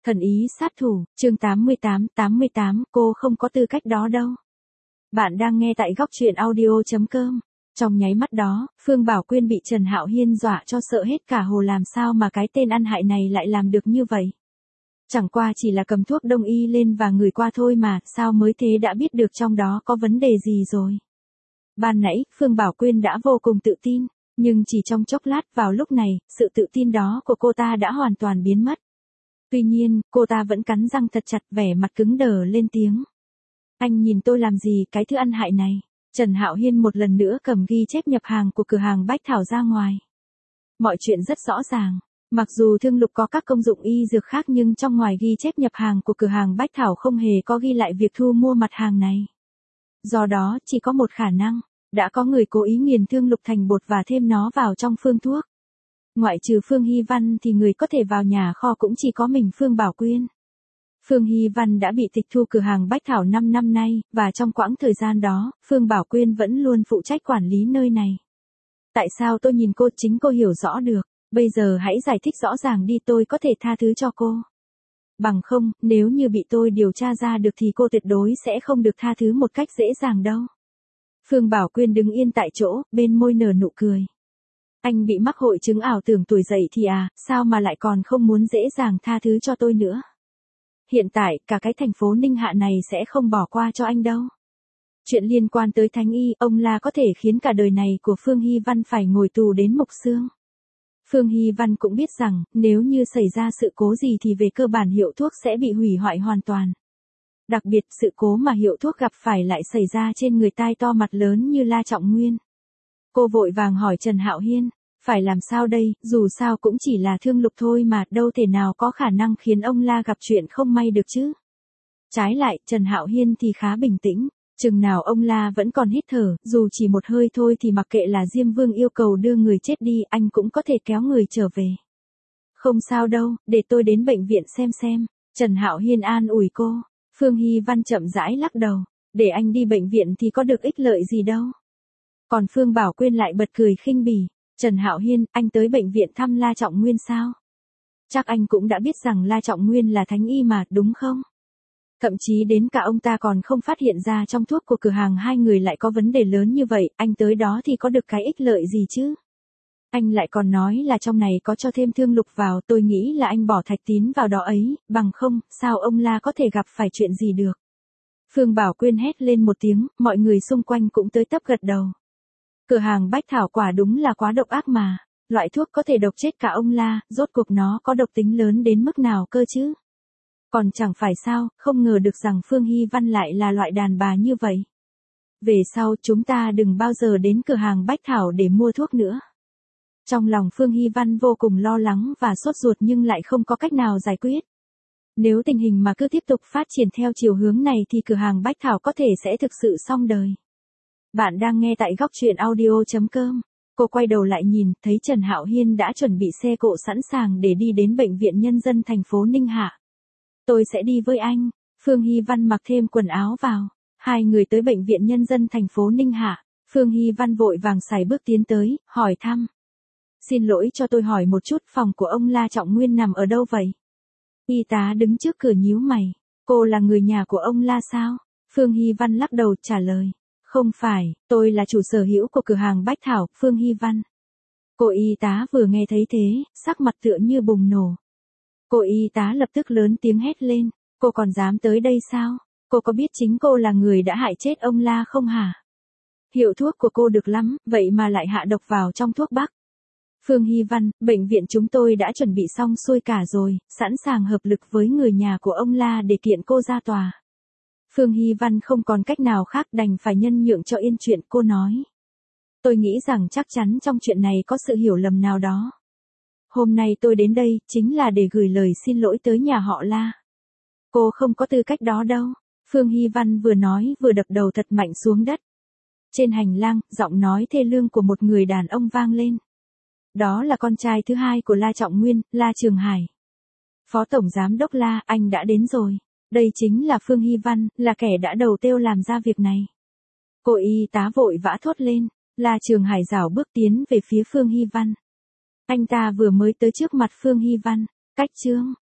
Thần ý sát thủ, chương 88, cô không có tư cách đó đâu. Bạn đang nghe tại góc truyện audio.com. Trong nháy mắt đó, Phương Bảo Quyên bị Trần Hạo Hiên dọa cho sợ hết cả hồ, làm sao mà cái tên ăn hại này lại làm được như vậy. Chẳng qua chỉ là cầm thuốc đông y lên và ngửi qua thôi mà, sao mới thế đã biết được trong đó có vấn đề gì rồi. Ban nãy, Phương Bảo Quyên đã vô cùng tự tin, nhưng chỉ trong chốc lát vào lúc này, sự tự tin đó của cô ta đã hoàn toàn biến mất. Tuy nhiên, cô ta vẫn cắn răng thật chặt, vẻ mặt cứng đờ lên tiếng. Anh nhìn tôi làm gì, cái thứ ăn hại này. Trần Hạo Hiên một lần nữa cầm ghi chép nhập hàng của cửa hàng Bách Thảo ra ngoài. Mọi chuyện rất rõ ràng. Mặc dù Thương Lục có các công dụng y dược khác nhưng trong ngoài ghi chép nhập hàng của cửa hàng Bách Thảo không hề có ghi lại việc thu mua mặt hàng này. Do đó, chỉ có một khả năng, đã có người cố ý nghiền Thương Lục thành bột và thêm nó vào trong phương thuốc. Ngoại trừ Phương Hy Văn thì người có thể vào nhà kho cũng chỉ có mình Phương Bảo Quyên. Phương Hy Văn đã bị tịch thu cửa hàng Bách Thảo 5 năm nay, và trong quãng thời gian đó, Phương Bảo Quyên vẫn luôn phụ trách quản lý nơi này. Tại sao tôi nhìn cô, chính cô hiểu rõ được, bây giờ hãy giải thích rõ ràng đi, tôi có thể tha thứ cho cô. Bằng không, nếu như bị tôi điều tra ra được thì cô tuyệt đối sẽ không được tha thứ một cách dễ dàng đâu. Phương Bảo Quyên đứng yên tại chỗ, bên môi nở nụ cười. Anh bị mắc hội chứng ảo tưởng tuổi dậy thì à, sao mà lại còn không muốn dễ dàng tha thứ cho tôi nữa. Hiện tại, cả cái thành phố Ninh Hạ này sẽ không bỏ qua cho anh đâu. Chuyện liên quan tới Thánh Y, ông La có thể khiến cả đời này của Phương Hy Văn phải ngồi tù đến mục xương. Phương Hy Văn cũng biết rằng, nếu như xảy ra sự cố gì thì về cơ bản hiệu thuốc sẽ bị hủy hoại hoàn toàn. Đặc biệt, sự cố mà hiệu thuốc gặp phải lại xảy ra trên người tai to mặt lớn như La Trọng Nguyên. Cô vội vàng hỏi Trần Hạo Hiên, phải làm sao đây, dù sao cũng chỉ là Thương Lục thôi mà, đâu thể nào có khả năng khiến ông La gặp chuyện không may được chứ. Trái lại, Trần Hạo Hiên thì khá bình tĩnh, chừng nào ông La vẫn còn hít thở, dù chỉ một hơi thôi thì mặc kệ là Diêm Vương yêu cầu đưa người chết đi, anh cũng có thể kéo người trở về. Không sao đâu, để tôi đến bệnh viện xem. Trần Hạo Hiên an ủi cô. Phương Hy Văn chậm rãi lắc đầu, để anh đi bệnh viện thì có được ích lợi gì đâu. Còn Phương Bảo Quyên lại bật cười khinh bỉ. Trần Hạo Hiên, anh tới bệnh viện thăm La Trọng Nguyên sao? Chắc anh cũng đã biết rằng La Trọng Nguyên là thánh y mà, đúng không? Thậm chí đến cả ông ta còn không phát hiện ra trong thuốc của cửa hàng hai người lại có vấn đề lớn như vậy, anh tới đó thì có được cái ích lợi gì chứ? Anh lại còn nói là trong này có cho thêm Thương Lục vào, tôi nghĩ là anh bỏ Thạch Tín vào đó ấy, bằng không, sao ông La có thể gặp phải chuyện gì được? Phương Bảo Quyên hét lên một tiếng, mọi người xung quanh cũng tới tấp gật đầu. Cửa hàng Bách Thảo quả đúng là quá độc ác mà, loại thuốc có thể độc chết cả ông La, rốt cuộc nó có độc tính lớn đến mức nào cơ chứ? Còn chẳng phải sao, không ngờ được rằng Phương Hy Văn lại là loại đàn bà như vậy. Về sau chúng ta đừng bao giờ đến cửa hàng Bách Thảo để mua thuốc nữa. Trong lòng Phương Hy Văn vô cùng lo lắng và sốt ruột nhưng lại không có cách nào giải quyết. Nếu tình hình mà cứ tiếp tục phát triển theo chiều hướng này thì cửa hàng Bách Thảo có thể sẽ thực sự xong đời. Bạn đang nghe tại góc truyện audio.com. Cô quay đầu lại nhìn, thấy Trần Hạo Hiên đã chuẩn bị xe cộ sẵn sàng để đi đến bệnh viện nhân dân thành phố Ninh Hạ. Tôi sẽ đi với anh. Phương Hy Văn mặc thêm quần áo vào. Hai người tới bệnh viện nhân dân thành phố Ninh Hạ. Phương Hy Văn vội vàng sải bước tiến tới, hỏi thăm. Xin lỗi cho tôi hỏi một chút, phòng của ông La Trọng Nguyên nằm ở đâu vậy? Y tá đứng trước cửa nhíu mày. Cô là người nhà của ông La sao? Phương Hy Văn lắc đầu trả lời. Không phải, tôi là chủ sở hữu của cửa hàng Bách Thảo, Phương Hy Văn. Cô y tá vừa nghe thấy thế, sắc mặt tựa như bùng nổ. Cô y tá lập tức lớn tiếng hét lên, cô còn dám tới đây sao? Cô có biết chính cô là người đã hại chết ông La không hả? Hiệu thuốc của cô được lắm, vậy mà lại hạ độc vào trong thuốc bắc. Phương Hy Văn, bệnh viện chúng tôi đã chuẩn bị xong xuôi cả rồi, sẵn sàng hợp lực với người nhà của ông La để kiện cô ra tòa. Phương Hy Văn không còn cách nào khác đành phải nhân nhượng cho yên chuyện, cô nói. Tôi nghĩ rằng chắc chắn trong chuyện này có sự hiểu lầm nào đó. Hôm nay tôi đến đây chính là để gửi lời xin lỗi tới nhà họ La. Cô không có tư cách đó đâu. Phương Hy Văn vừa nói vừa đập đầu thật mạnh xuống đất. Trên hành lang, giọng nói thê lương của một người đàn ông vang lên. Đó là con trai thứ hai của La Trọng Nguyên, La Trường Hải. Phó Tổng Giám đốc La, anh đã đến rồi. Đây chính là Phương Hy Văn, là kẻ đã đầu tiêu làm ra việc này. Cô y tá vội vã thốt lên, La Trường Hải rảo bước tiến về phía Phương Hy Văn. Anh ta vừa mới tới trước mặt Phương Hy Văn, cách chương,